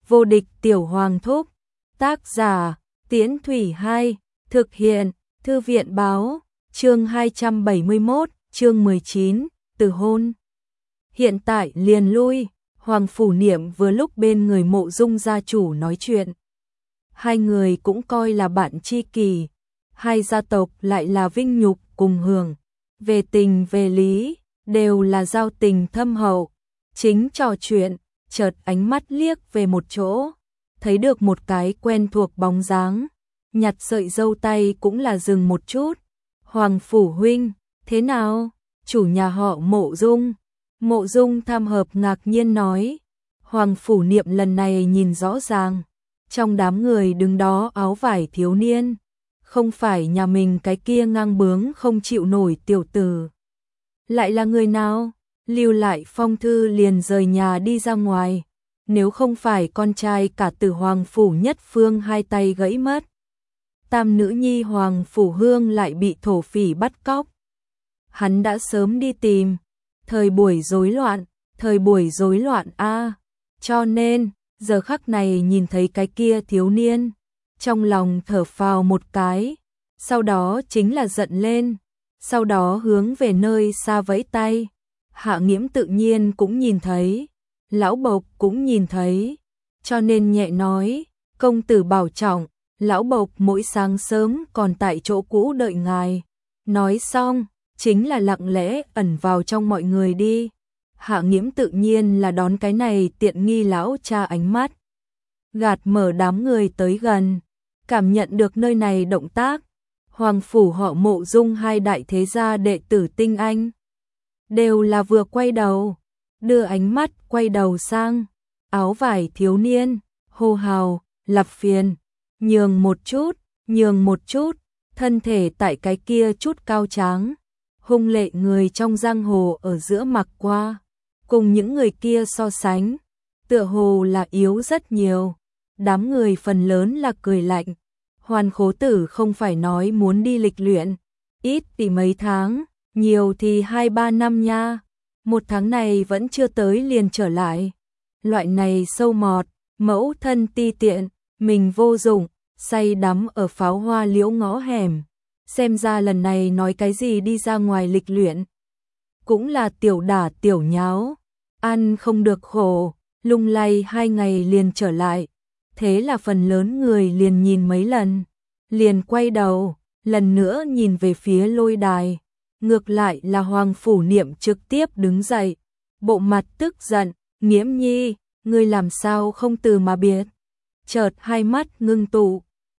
Vô địch tiểu hoàng thúc. Tác giả Tiễn Thủy 2. Thực hiện Thư viện báo. Chương 271, chương 19, từ hôn. Hiện tại liền lui. Hoàng Phủ Niệm vừa lúc bên người Mộ Dung gia chủ nói chuyện. Hai người cũng coi là bạn tri kỷ. Hai gia tộc lại là vinh nhục cùng hưởng. Về tình về lý, đều là giao tình thâm hậu. Chính trò chuyện, chợt ánh mắt liếc về một chỗ. Thấy được một cái quen thuộc bóng dáng. Nhặt sợi dâu tay cũng là dừng một chút. Hoàng Phủ huynh, thế nào? Chủ nhà họ Mộ Dung. Mộ Dung Tham Hợp ngạc nhiên nói. Hoàng Phủ Niệm lần này nhìn rõ ràng. Trong đám người đứng đó áo vải thiếu niên. Không phải nhà mình cái kia ngang bướng không chịu nổi tiểu tử. Lại là người nào? Lưu lại phong thư liền rời nhà đi ra ngoài. Nếu không phải con trai cả tử Hoàng Phủ Nhất Phương hai tay gãy mất. Tam nữ nhi Hoàng Phủ Hương lại bị thổ phỉ bắt cóc. Hắn đã sớm đi tìm. Thời buổi rối loạn a. Cho nên, giờ khắc này nhìn thấy cái kia thiếu niên. Trong lòng thở phào một cái. Sau đó chính là giận lên. Sau đó hướng về nơi xa vẫy tay. Hạ Nghiễm tự nhiên cũng nhìn thấy. Lão Bộc cũng nhìn thấy. Cho nên nhẹ nói, công tử bảo trọng. Lão Bộc mỗi sáng sớm còn tại chỗ cũ đợi ngài. Nói xong, chính là lặng lẽ ẩn vào trong mọi người đi. Hạ Nghiễm tự nhiên là đón cái này tiện nghi lão cha ánh mắt. Gạt mở đám người tới gần. Cảm nhận được nơi này động tác. Hoàng Phủ họ Mộ Dung hai đại thế gia đệ tử tinh anh. Đều là vừa quay đầu. Đưa ánh mắt quay đầu sang. Áo vải thiếu niên. Hô hào, lập phiền. Nhường một chút. Thân thể tại cái kia chút cao tráng. Hung lệ người trong giang hồ ở giữa mặc qua. Cùng những người kia so sánh. Tựa hồ là yếu rất nhiều. Đám người phần lớn là cười lạnh. Hoàn Khố Tử không phải nói muốn đi lịch luyện. Ít thì mấy tháng, nhiều thì 2-3 năm nha. Một tháng này vẫn chưa tới liền trở lại. Loại này sâu mọt, mẫu thân ti tiện, mình vô dụng, say đắm ở pháo hoa liễu ngõ hẻm. Xem ra lần này nói cái gì đi ra ngoài lịch luyện. Cũng là tiểu đả tiểu nháo. Ăn không được khổ, lung lay 2 ngày liền trở lại. Thế là phần lớn người liền nhìn mấy lần. Liền quay đầu, lần nữa nhìn về phía lôi đài. Ngược lại là Hoàng Phủ Niệm trực tiếp đứng dậy. Bộ mặt tức giận, Nghiễm nhi, ngươi làm sao không từ mà biệt. Chợt hai mắt ngưng tụ.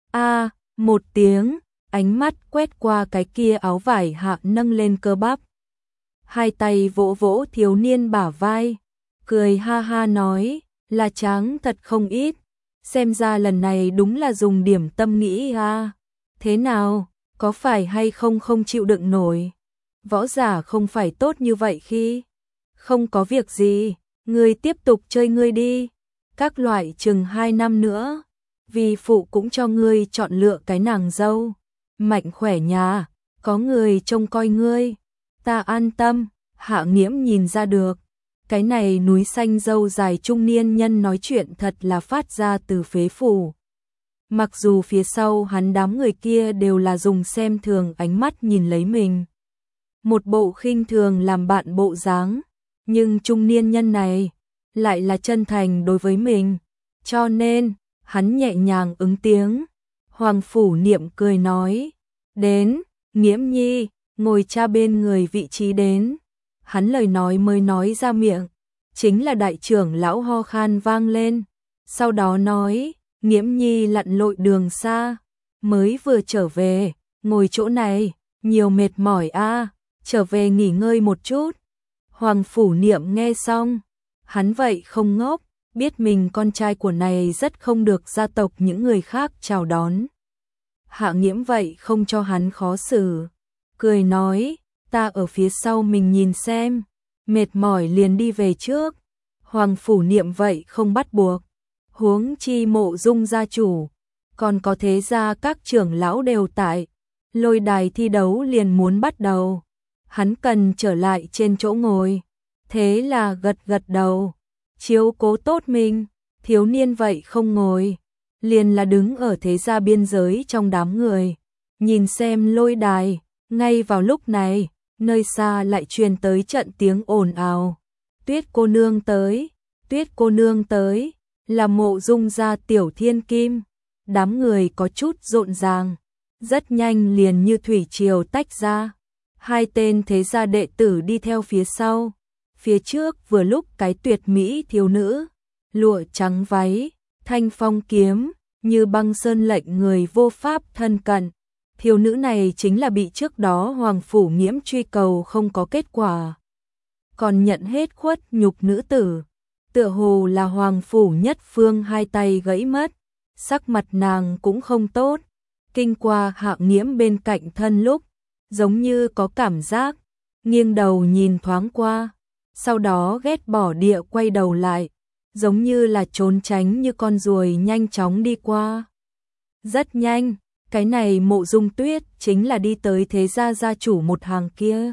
Một tiếng, ánh mắt quét qua cái kia áo vải hạ nâng lên cơ bắp. Hai tay vỗ vỗ thiếu niên bả vai. Cười ha ha nói, là tráng thật không ít. Xem ra lần này đúng là dùng điểm tâm nghĩ ha. Thế nào, có phải hay không không chịu đựng nổi? Võ giả không phải tốt như vậy khi. Không có việc gì, ngươi tiếp tục chơi ngươi đi. Các loại chừng 2 năm nữa. Vì phụ cũng cho ngươi chọn lựa cái nàng dâu. Mạnh khỏe nhà, có người trông coi ngươi. Ta an tâm, Hạ Nghiễm nhìn ra được. Cái này núi xanh dâu dài trung niên nhân nói chuyện thật là phát ra từ phế phủ. Mặc dù phía sau hắn đám người kia đều là dùng xem thường ánh mắt nhìn lấy mình. Một bộ khinh thường làm bạn bộ dáng. Nhưng trung niên nhân này lại là chân thành đối với mình. Cho nên, hắn nhẹ nhàng ứng tiếng. Hoàng Phủ Niệm cười nói. Đến, Nghiễm nhi, ngồi cha bên người vị trí đến. Hắn lời nói mới nói ra miệng. Chính là đại trưởng lão ho khan vang lên. Sau đó nói, Nghiễm nhi lặn lội đường xa. Mới vừa trở về, ngồi chỗ này, nhiều mệt mỏi a, trở về nghỉ ngơi một chút. Hoàng Phủ Niệm nghe xong. Hắn vậy không ngốc, biết mình con trai của này rất không được gia tộc những người khác chào đón. Hạ Nghiễm vậy không cho hắn khó xử. Cười nói, ta ở phía sau mình nhìn xem. Mệt mỏi liền đi về trước. Hoàng Phủ Niệm vậy không bắt buộc. Huống chi Mộ Dung gia chủ. Còn có thế gia các trưởng lão đều tại. Lôi đài thi đấu liền muốn bắt đầu. Hắn cần trở lại trên chỗ ngồi. Thế là gật gật đầu. Chiếu cố tốt mình. thiếu niên vậy không ngồi, liền là đứng ở thế gia biên giới trong đám người, nhìn xem lôi đài. Ngay vào lúc này, nơi xa lại truyền tới trận tiếng ồn ào. Tuyết cô nương tới, Tuyết cô nương tới, là Mộ Dung gia tiểu thiên kim. Đám người có chút rộn ràng, rất nhanh liền như thủy triều tách ra. Hai tên thế gia đệ tử đi theo phía sau. Phía trước vừa lúc cái tuyệt mỹ thiếu nữ, lụa trắng váy, thanh phong kiếm, như băng sơn lệnh người vô pháp thân cận. Thiếu nữ này chính là bị trước đó Hoàng Phủ Nghiễm truy cầu không có kết quả, còn nhận hết khuất nhục nữ tử. Tựa hồ là Hoàng Phủ Nhất Phương hai tay gãy mất, sắc mặt nàng cũng không tốt. Kinh qua Hạ Nghiễm bên cạnh thân lúc, giống như có cảm giác, nghiêng đầu nhìn thoáng qua, sau đó ghét bỏ địa quay đầu lại, giống như là trốn tránh như con ruồi nhanh chóng đi qua. Rất nhanh, cái này Mộ Dung Tuyết chính là đi tới thế gia gia chủ một hàng kia.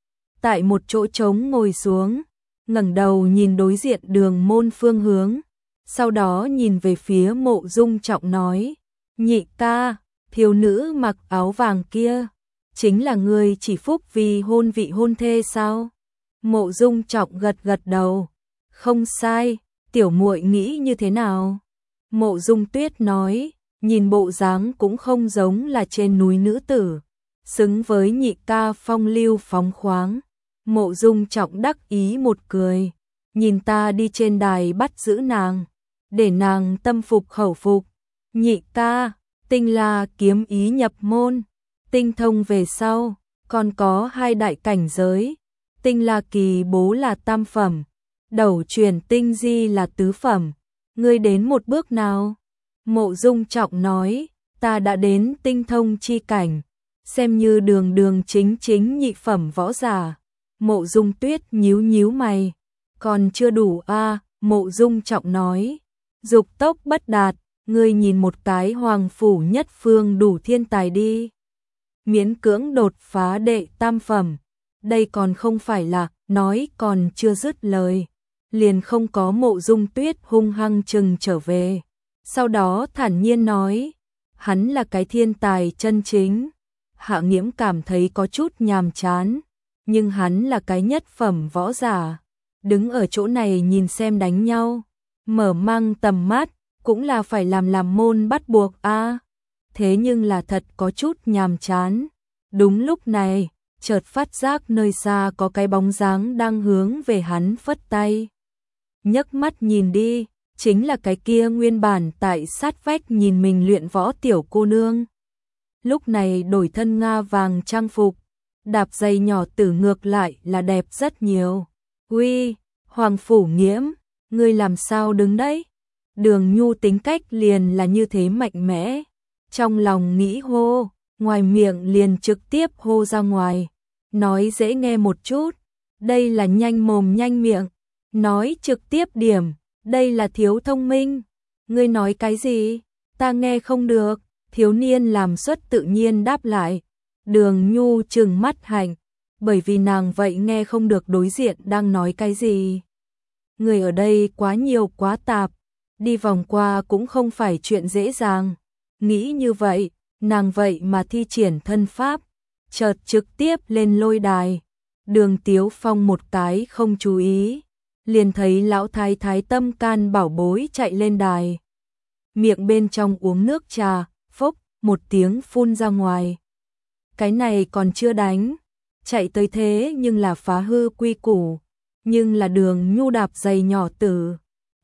Tại một chỗ trống ngồi xuống, ngẩng đầu nhìn đối diện đường môn phương hướng, sau đó nhìn về phía Mộ Dung Trọng nói, nhị ca, thiếu nữ mặc áo vàng kia, chính là người chỉ phúc vì hôn vị hôn thê sao? Mộ Dung Trọng gật gật đầu, không sai, tiểu muội nghĩ như thế nào? Mộ Dung Tuyết nói, nhìn bộ dáng cũng không giống là trên núi nữ tử, xứng với nhị ca phong lưu phóng khoáng. Mộ Dung Trọng đắc ý một cười, nhìn ta đi trên đài bắt giữ nàng, để nàng tâm phục khẩu phục. Nhị ca, Tinh La kiếm ý nhập môn, tinh thông về sau, còn có hai đại cảnh giới. Tinh La kỳ bố là tam phẩm, Đẩu truyền tinh di là tứ phẩm. Ngươi đến một bước nào? Mộ Dung Trọng nói, ta đã đến tinh thông chi cảnh, xem như đường đường chính chính nhị phẩm võ giả. Mộ Dung Tuyết nhíu nhíu mày, còn chưa đủ a. Mộ Dung Trọng nói, dục tốc bất đạt, ngươi nhìn một cái Hoàng Phủ Nhất Phương đủ thiên tài đi. Miễn cưỡng đột phá đệ tam phẩm, đây còn không phải là, nói còn chưa dứt lời, liền không có Mộ Dung Tuyết hung hăng chừng trở về. Sau đó thản nhiên nói, hắn là cái thiên tài chân chính. Hạ Nghiễm cảm thấy có chút nhàm chán, nhưng hắn là cái nhất phẩm võ giả, đứng ở chỗ này nhìn xem đánh nhau, mở mang tầm mắt, cũng là phải làm môn bắt buộc a. Thế nhưng là thật có chút nhàm chán. Đúng lúc này, chợt phát giác nơi xa có cái bóng dáng đang hướng về hắn phất tay. Nhấc mắt nhìn đi, chính là cái kia nguyên bản tại sát vách nhìn mình luyện võ tiểu cô nương. Lúc này đổi thân nga vàng trang phục, đạp giày nhỏ tử ngược lại là đẹp rất nhiều. Uy, Hoàng Phủ Nghiễm, ngươi làm sao đứng đấy? Đường Nhu tính cách liền là như thế mạnh mẽ, trong lòng nghĩ hô, ngoài miệng liền trực tiếp hô ra ngoài. Nói dễ nghe một chút, đây là nhanh mồm nhanh miệng, nói trực tiếp điểm, đây là thiếu thông minh. Ngươi nói cái gì? Ta nghe không được. Thiếu niên làm xuất tự nhiên đáp lại. Đường Nhu trừng mắt hạnh, bởi vì nàng vậy nghe không được đối diện đang nói cái gì. Người ở đây quá nhiều quá tạp, đi vòng qua cũng không phải chuyện dễ dàng. Nghĩ như vậy, nàng vậy mà thi triển thân pháp, chợt trực tiếp lên lôi đài. Đường Tiếu Phong một cái không chú ý, liền thấy lão thái thái Tâm Can bảo bối chạy lên đài. Miệng bên trong uống nước trà, phốc, một tiếng phun ra ngoài. Cái này còn chưa đánh, chạy tới thế nhưng là phá hư quy củ, nhưng là Đường Nhu đạp giày nhỏ tử,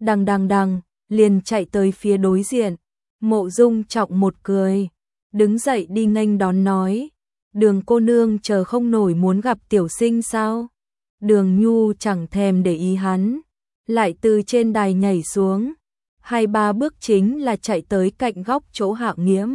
đằng, liền chạy tới phía đối diện. Mộ Dung Trọng một cười, đứng dậy đi nghênh đón nói, Đường cô nương chờ không nổi muốn gặp tiểu sinh sao? Đường Nhu chẳng thèm để ý hắn, lại từ trên đài nhảy xuống, 2-3 bước chính là chạy tới cạnh góc chỗ Hạ Nghiễm.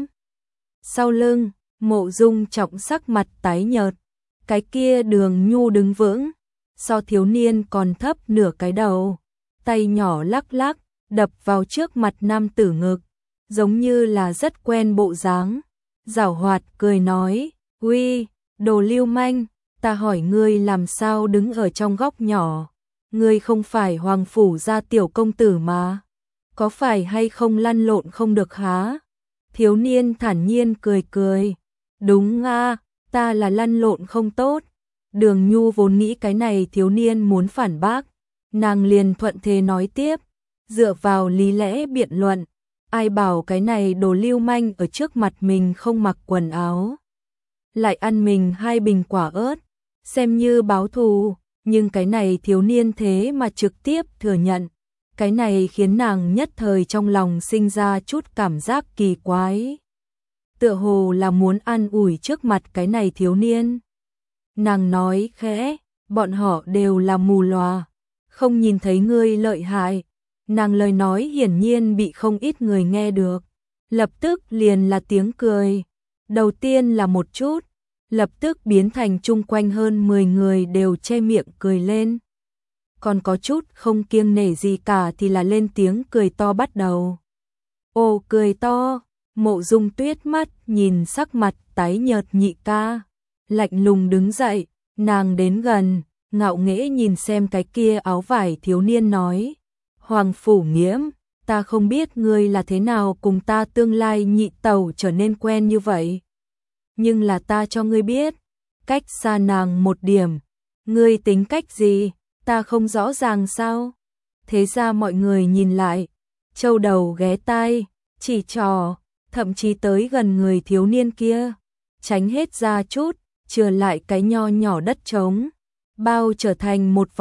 Sau lưng, Mộ Dung Trọng sắc mặt tái nhợt, cái kia Đường Nhu đứng vững, so thiếu niên còn thấp nửa cái đầu, tay nhỏ lắc lắc, đập vào trước mặt nam tử ngực, giống như là rất quen bộ dáng. Giảo hoạt cười nói, uy, đồ lưu manh, ta hỏi ngươi làm sao đứng ở trong góc nhỏ, ngươi không phải Hoàng Phủ gia tiểu công tử mà. có phải hay không lăn lộn không được hả? Thiếu niên thản nhiên cười cười. Đúng à, ta là lăn lộn không tốt. Đường Nhu vốn nghĩ cái này thiếu niên muốn phản bác, nàng liền thuận thế nói tiếp, dựa vào lý lẽ biện luận, ai bảo cái này đồ lưu manh ở trước mặt mình không mặc quần áo, lại ăn mình 2 bình quả ớt, xem như báo thù, nhưng cái này thiếu niên thế mà trực tiếp thừa nhận, cái này khiến nàng nhất thời trong lòng sinh ra chút cảm giác kỳ quái. Tựa hồ là muốn an ủi trước mặt cái này thiếu niên. Nàng nói khẽ, bọn họ đều là mù lòa, không nhìn thấy ngươi lợi hại. Nàng lời nói hiển nhiên bị không ít người nghe được, lập tức liền là tiếng cười. Đầu tiên là một chút, lập tức biến thành chung quanh hơn 10 người đều che miệng cười lên. Còn có chút không kiêng nể gì cả thì là lên tiếng cười to bắt đầu. Ồ cười to, Mộ Dung Tuyết mắt nhìn sắc mặt tái nhợt nhị ca, lạnh lùng đứng dậy, nàng đến gần, ngạo nghễ nhìn xem cái kia áo vải thiếu niên nói. Hoàng Phủ Nghiễm, ta không biết ngươi là thế nào cùng ta tương lai nhị tẩu trở nên quen như vậy. Nhưng là ta cho ngươi biết, cách xa nàng một điểm, ngươi tính cách gì, ta không rõ ràng sao. Thế ra mọi người nhìn lại, châu đầu ghé tai, chỉ trò, thậm chí tới gần người thiếu niên kia, tránh hết ra chút, chừa lại cái nho nhỏ đất trống, bao trở thành một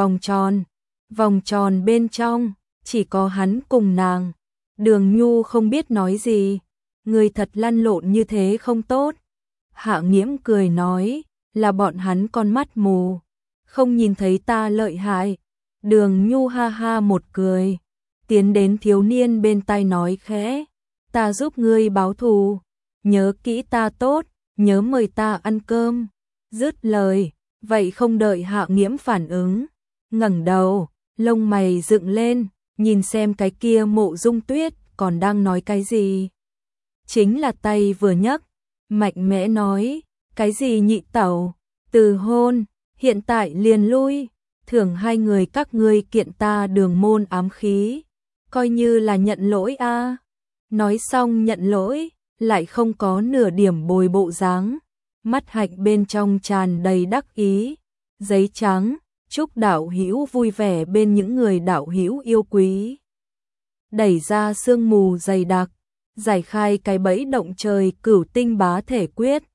vòng tròn bên trong, chỉ có hắn cùng nàng. Đường Nhu không biết nói gì, người thật lăn lộn như thế không tốt. Hạ Nghiễm cười nói, là bọn hắn con mắt mù, không nhìn thấy ta lợi hại. Đường Nhu ha ha một cười, tiến đến thiếu niên bên tai nói khẽ, ta giúp ngươi báo thù, nhớ kỹ ta tốt, nhớ mời ta ăn cơm. Dứt lời, vậy không đợi Hạ Nghiễm phản ứng, ngẩng đầu, lông mày dựng lên, nhìn xem cái kia Mộ Dung Tuyết còn đang nói cái gì. Chính là tay vừa nhấc, mạnh mẽ nói, cái gì nhị tẩu, từ hôn, hiện tại liền lui, thưởng 2 người các ngươi kiện ta đường môn ám khí, coi như là nhận lỗi a. Nói xong nhận lỗi, lại không có nửa điểm bồi bộ dáng, mắt hạnh bên trong tràn đầy đắc ý. Giấy trắng, chúc đạo hữu vui vẻ bên những người đạo hữu yêu quý. Đẩy ra sương mù dày đặc, giải khai cái bẫy động trời cửu tinh bá thể quyết.